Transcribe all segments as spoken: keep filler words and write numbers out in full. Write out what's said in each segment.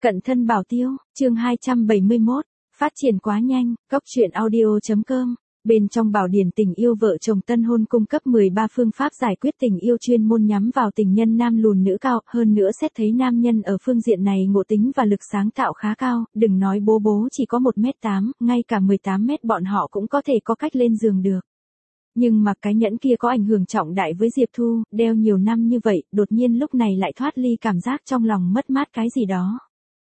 Cận thân bảo tiêu, chương hai trăm bảy mươi mốt, phát triển quá nhanh, cóc truyện audio.com. Bên trong bảo điển tình yêu vợ chồng tân hôn cung cấp mười ba phương pháp giải quyết tình yêu chuyên môn nhắm vào tình nhân nam lùn nữ cao, hơn nữa xét thấy nam nhân ở phương diện này ngộ tính và lực sáng tạo khá cao, đừng nói bố bố chỉ có một mét tám, ngay cả mười tám mét bọn họ cũng có thể có cách lên giường được. Nhưng mà cái nhẫn kia có ảnh hưởng trọng đại với Diệp Thu, đeo nhiều năm như vậy, đột nhiên lúc này lại thoát ly cảm giác trong lòng mất mát cái gì đó.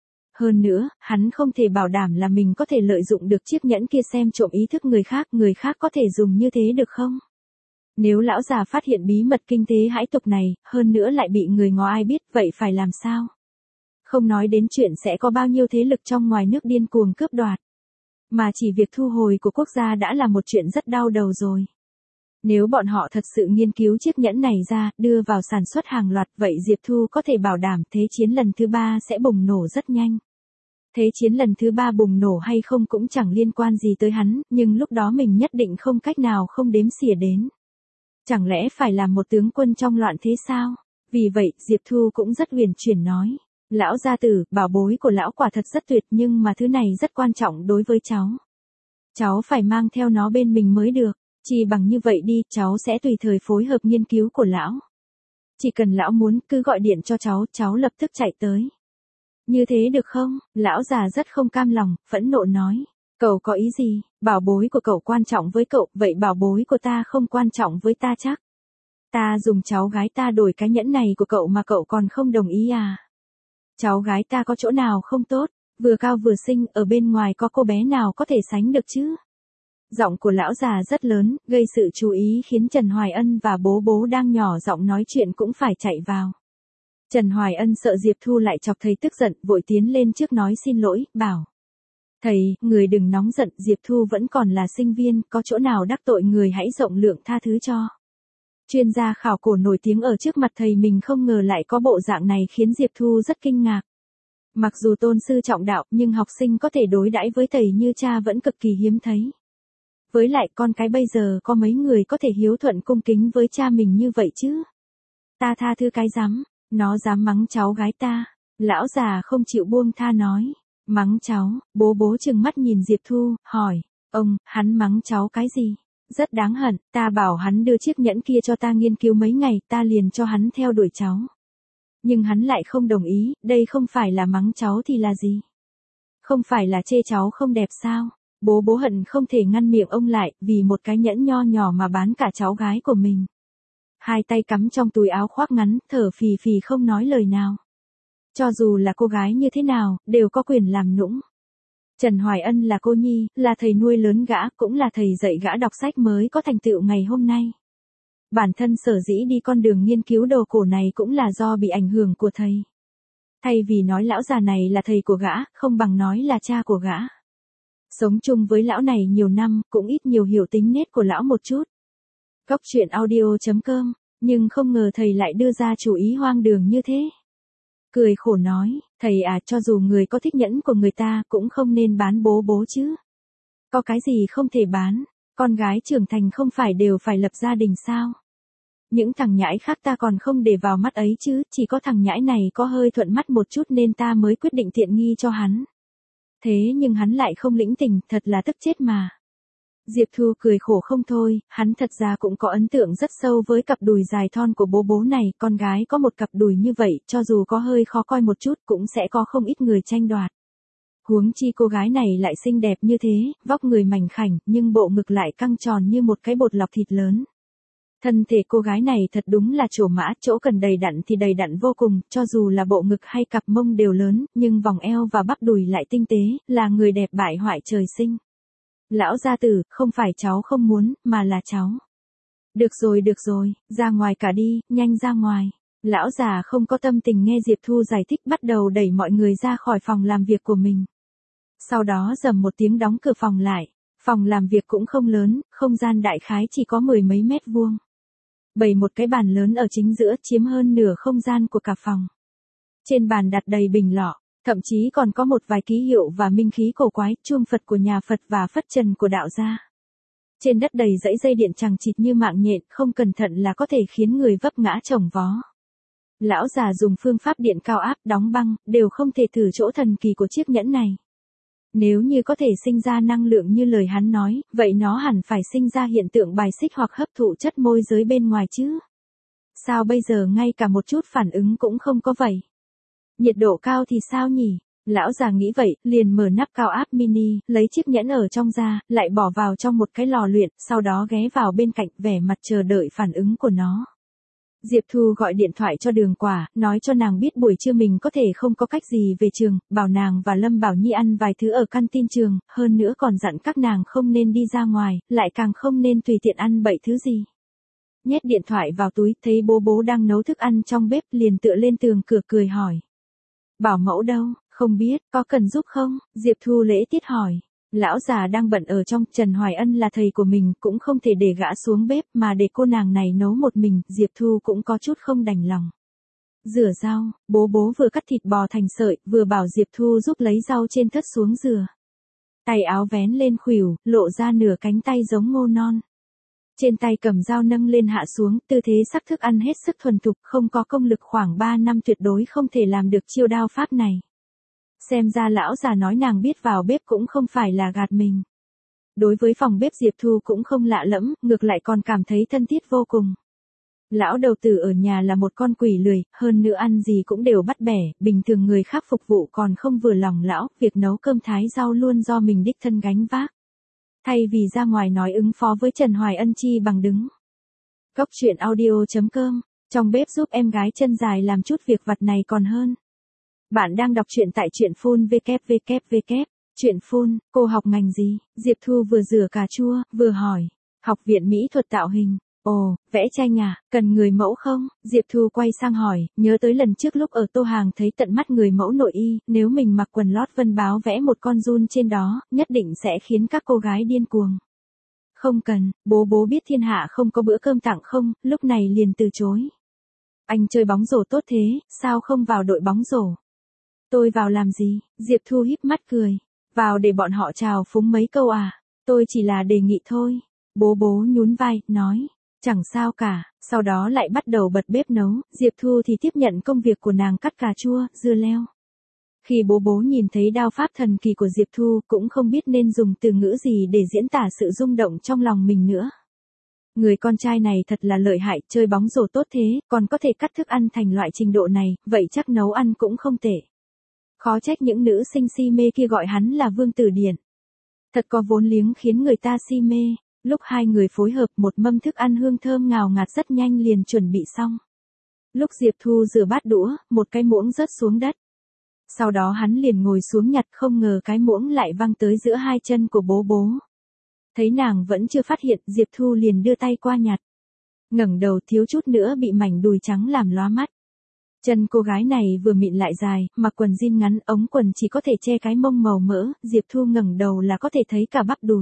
Hơn nữa, hắn không thể bảo đảm là mình có thể lợi dụng được chiếc nhẫn kia xem trộm ý thức người khác, người khác có thể dùng như thế được không? Nếu lão già phát hiện bí mật kinh tế hãi tục này, hơn nữa lại bị người ngó ai biết, vậy phải làm sao? Không nói đến chuyện sẽ có bao nhiêu thế lực trong ngoài nước điên cuồng cướp đoạt. Mà chỉ việc thu hồi của quốc gia đã là một chuyện rất đau đầu rồi. Nếu bọn họ thật sự nghiên cứu chiếc nhẫn này ra, đưa vào sản xuất hàng loạt, vậy Diệp Thu có thể bảo đảm thế chiến lần thứ ba sẽ bùng nổ rất nhanh. Thế chiến lần thứ ba bùng nổ hay không cũng chẳng liên quan gì tới hắn, nhưng lúc đó mình nhất định không cách nào không đếm xỉa đến. Chẳng lẽ phải làm một tướng quân trong loạn thế sao? Vì vậy, Diệp Thu cũng rất huyền chuyển nói. Lão gia tử, bảo bối của lão quả thật rất tuyệt nhưng mà thứ này rất quan trọng đối với cháu. Cháu phải mang theo nó bên mình mới được. Chỉ bằng như vậy đi, cháu sẽ tùy thời phối hợp nghiên cứu của lão. Chỉ cần lão muốn, cứ gọi điện cho cháu, cháu lập tức chạy tới. Như thế được không? Lão già rất không cam lòng, phẫn nộ nói. Cậu có ý gì? Bảo bối của cậu quan trọng với cậu, vậy bảo bối của ta không quan trọng với ta chắc. Ta dùng cháu gái ta đổi cái nhẫn này của cậu mà cậu còn không đồng ý à? Cháu gái ta có chỗ nào không tốt? Vừa cao vừa xinh, ở bên ngoài có cô bé nào có thể sánh được chứ? Giọng của lão già rất lớn, gây sự chú ý khiến Trần Hoài Ân và bố bố đang nhỏ giọng nói chuyện cũng phải chạy vào. Trần Hoài Ân sợ Diệp Thu lại chọc thầy tức giận, vội tiến lên trước nói xin lỗi, bảo. Thầy, người đừng nóng giận, Diệp Thu vẫn còn là sinh viên, có chỗ nào đắc tội người hãy rộng lượng tha thứ cho. Chuyên gia khảo cổ nổi tiếng ở trước mặt thầy mình không ngờ lại có bộ dạng này khiến Diệp Thu rất kinh ngạc. Mặc dù tôn sư trọng đạo, nhưng học sinh có thể đối đãi với thầy như cha vẫn cực kỳ hiếm thấy. Với lại con cái bây giờ có mấy người có thể hiếu thuận cung kính với cha mình như vậy chứ? Ta tha thứ cái dám, nó dám mắng cháu gái ta. Lão già không chịu buông tha nói. Mắng cháu, bố bố trừng mắt nhìn Diệp Thu, hỏi. Ông, hắn mắng cháu cái gì? Rất đáng hận, ta bảo hắn đưa chiếc nhẫn kia cho ta nghiên cứu mấy ngày, ta liền cho hắn theo đuổi cháu. Nhưng hắn lại không đồng ý, đây không phải là mắng cháu thì là gì? Không phải là chê cháu không đẹp sao? Bố bố hận không thể ngăn miệng ông lại, vì một cái nhẫn nho nhỏ mà bán cả cháu gái của mình. Hai tay cắm trong túi áo khoác ngắn, thở phì phì không nói lời nào. Cho dù là cô gái như thế nào, đều có quyền làm nũng. Trần Hoài Ân là cô nhi, là thầy nuôi lớn gã, cũng là thầy dạy gã đọc sách mới có thành tựu ngày hôm nay. Bản thân sở dĩ đi con đường nghiên cứu đồ cổ này cũng là do bị ảnh hưởng của thầy. Thay vì nói lão già này là thầy của gã, không bằng nói là cha của gã. Sống chung với lão này nhiều năm, cũng ít nhiều hiểu tính nết của lão một chút. Cóc truyện audio.com, nhưng không ngờ thầy lại đưa ra chủ ý hoang đường như thế. Cười khổ nói, thầy à, cho dù người có thích nhẫn của người ta cũng không nên bán bố bố chứ. Có cái gì không thể bán, con gái trưởng thành không phải đều phải lập gia đình sao? Những thằng nhãi khác ta còn không để vào mắt ấy chứ, chỉ có thằng nhãi này có hơi thuận mắt một chút nên ta mới quyết định tiện nghi cho hắn. Thế nhưng hắn lại không lĩnh tình, thật là tức chết mà. Diệp Thu cười khổ không thôi, hắn thật ra cũng có ấn tượng rất sâu với cặp đùi dài thon của bố bố này, con gái có một cặp đùi như vậy, cho dù có hơi khó coi một chút cũng sẽ có không ít người tranh đoạt. Huống chi cô gái này lại xinh đẹp như thế, vóc người mảnh khảnh, nhưng bộ ngực lại căng tròn như một cái bột lọc thịt lớn. Thân thể cô gái này thật đúng là trổ mã, chỗ cần đầy đặn thì đầy đặn vô cùng, cho dù là bộ ngực hay cặp mông đều lớn, nhưng vòng eo và bắp đùi lại tinh tế, là người đẹp bại hoại trời sinh. Lão gia tử, không phải cháu không muốn, mà là cháu. Được rồi được rồi, ra ngoài cả đi, nhanh ra ngoài. Lão già không có tâm tình nghe Diệp Thu giải thích, bắt đầu đẩy mọi người ra khỏi phòng làm việc của mình. Sau đó rầm một tiếng đóng cửa phòng lại. Phòng làm việc cũng không lớn, không gian đại khái chỉ có mười mấy mét vuông. Bày một cái bàn lớn ở chính giữa chiếm hơn nửa không gian của cả phòng. Trên bàn đặt đầy bình lọ, thậm chí còn có một vài ký hiệu và minh khí cổ quái, chuông Phật của nhà Phật và phất trần của đạo gia. Trên đất đầy dãy dây điện chằng chịt như mạng nhện, không cẩn thận là có thể khiến người vấp ngã chồng vó. Lão già dùng phương pháp điện cao áp đóng băng, đều không thể thử chỗ thần kỳ của chiếc nhẫn này. Nếu như có thể sinh ra năng lượng như lời hắn nói, vậy nó hẳn phải sinh ra hiện tượng bài xích hoặc hấp thụ chất môi giới bên ngoài chứ. Sao bây giờ ngay cả một chút phản ứng cũng không có vậy? Nhiệt độ cao thì sao nhỉ? Lão già nghĩ vậy, liền mở nắp cao áp mini, lấy chiếc nhẫn ở trong ra, lại bỏ vào trong một cái lò luyện, sau đó ghé vào bên cạnh, vẻ mặt chờ đợi phản ứng của nó. Diệp Thu gọi điện thoại cho Đường Quả, nói cho nàng biết buổi trưa mình có thể không có cách gì về trường, bảo nàng và Lâm Bảo Nhi ăn vài thứ ở căn tin trường, hơn nữa còn dặn các nàng không nên đi ra ngoài, lại càng không nên tùy tiện ăn bậy thứ gì. Nhét điện thoại vào túi, thấy bố bố đang nấu thức ăn trong bếp, liền tựa lên tường cửa cười hỏi. Bảo mẫu đâu, không biết, có cần giúp không? Diệp Thu lễ tiết hỏi. Lão già đang bận ở trong, Trần Hoài Ân là thầy của mình, cũng không thể để gã xuống bếp mà để cô nàng này nấu một mình, Diệp Thu cũng có chút không đành lòng. Rửa rau, bố bố vừa cắt thịt bò thành sợi, vừa bảo Diệp Thu giúp lấy rau trên thất xuống rửa. Tay áo vén lên khuỷu, lộ ra nửa cánh tay giống ngô non. Trên tay cầm dao nâng lên hạ xuống, tư thế sắc thức ăn hết sức thuần thục, không có công lực khoảng ba năm tuyệt đối không thể làm được chiêu đao pháp này. Xem ra lão già nói nàng biết vào bếp cũng không phải là gạt mình. Đối với phòng bếp Diệp Thu cũng không lạ lẫm, ngược lại còn cảm thấy thân thiết vô cùng. Lão đầu tử ở nhà là một con quỷ lười, hơn nữa ăn gì cũng đều bắt bẻ, bình thường người khác phục vụ còn không vừa lòng lão, việc nấu cơm thái rau luôn do mình đích thân gánh vác. Thay vì ra ngoài nói ứng phó với Trần Hoài Ân chi bằng đứng. Cốc truyện audio chấm com, trong bếp giúp em gái chân dài làm chút việc vặt này còn hơn. Bạn đang đọc truyện tại truyện phun vê kép vê kép vê kép, truyện phun, cô học ngành gì? Diệp Thu vừa rửa cà chua, vừa hỏi. Học viện mỹ thuật tạo hình. Ồ, vẽ tranh à, cần người mẫu không? Diệp Thu quay sang hỏi, nhớ tới lần trước lúc ở Tô Hàng thấy tận mắt người mẫu nội y, nếu mình mặc quần lót vân báo vẽ một con giun trên đó, nhất định sẽ khiến các cô gái điên cuồng. Không cần, bố bố biết thiên hạ không có bữa cơm tặng không, lúc này liền từ chối. Anh chơi bóng rổ tốt thế, sao không vào đội bóng rổ? Tôi vào làm gì? Diệp Thu híp mắt cười. Vào để bọn họ chào phúng mấy câu à? Tôi chỉ là đề nghị thôi. Bố bố nhún vai, nói. Chẳng sao cả, sau đó lại bắt đầu bật bếp nấu, Diệp Thu thì tiếp nhận công việc của nàng cắt cà chua, dưa leo. Khi bố bố nhìn thấy đao pháp thần kỳ của Diệp Thu cũng không biết nên dùng từ ngữ gì để diễn tả sự rung động trong lòng mình nữa. Người con trai này thật là lợi hại, chơi bóng rổ tốt thế, còn có thể cắt thức ăn thành loại trình độ này, vậy chắc nấu ăn cũng không tệ. Khó trách những nữ sinh si mê kia gọi hắn là Vương Tử Điển. Thật có vốn liếng khiến người ta si mê. Lúc hai người phối hợp một mâm thức ăn hương thơm ngào ngạt rất nhanh liền chuẩn bị xong. Lúc Diệp Thu rửa bát đũa, một cái muỗng rớt xuống đất. Sau đó hắn liền ngồi xuống nhặt, không ngờ cái muỗng lại văng tới giữa hai chân của bố bố. Thấy nàng vẫn chưa phát hiện, Diệp Thu liền đưa tay qua nhặt. Ngẩng đầu thiếu chút nữa bị mảnh đùi trắng làm lóa mắt. Chân cô gái này vừa mịn lại dài, mặc quần jean ngắn, ống quần chỉ có thể che cái mông màu mỡ, Diệp Thu ngẩng đầu là có thể thấy cả bắp đùi.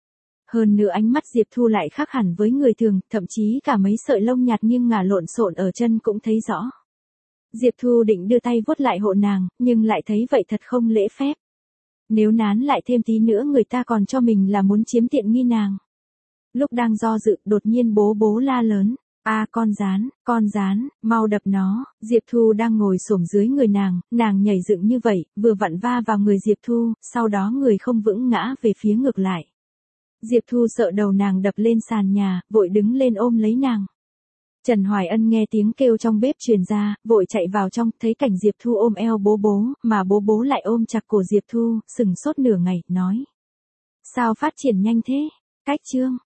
Hơn nữa ánh mắt Diệp Thu lại khác hẳn với người thường, thậm chí cả mấy sợi lông nhạt nghiêng ngả lộn xộn ở chân cũng thấy rõ. Diệp Thu định đưa tay vuốt lại hộ nàng, nhưng lại thấy vậy thật không lễ phép. Nếu nán lại thêm tí nữa người ta còn cho mình là muốn chiếm tiện nghi nàng. Lúc đang do dự, đột nhiên bố bố la lớn. A à, con gián, con gián, mau đập nó. Diệp Thu đang ngồi xổm dưới người nàng, nàng nhảy dựng như vậy, vừa vặn va vào người Diệp Thu, sau đó người không vững ngã về phía ngược lại. Diệp Thu sợ đầu nàng đập lên sàn nhà, vội đứng lên ôm lấy nàng. Trần Hoài Ân nghe tiếng kêu trong bếp truyền ra, vội chạy vào trong, thấy cảnh Diệp Thu ôm eo bố bố, mà bố bố lại ôm chặt cổ Diệp Thu, sừng sốt nửa ngày, nói. Sao phát triển nhanh thế? Cách chương.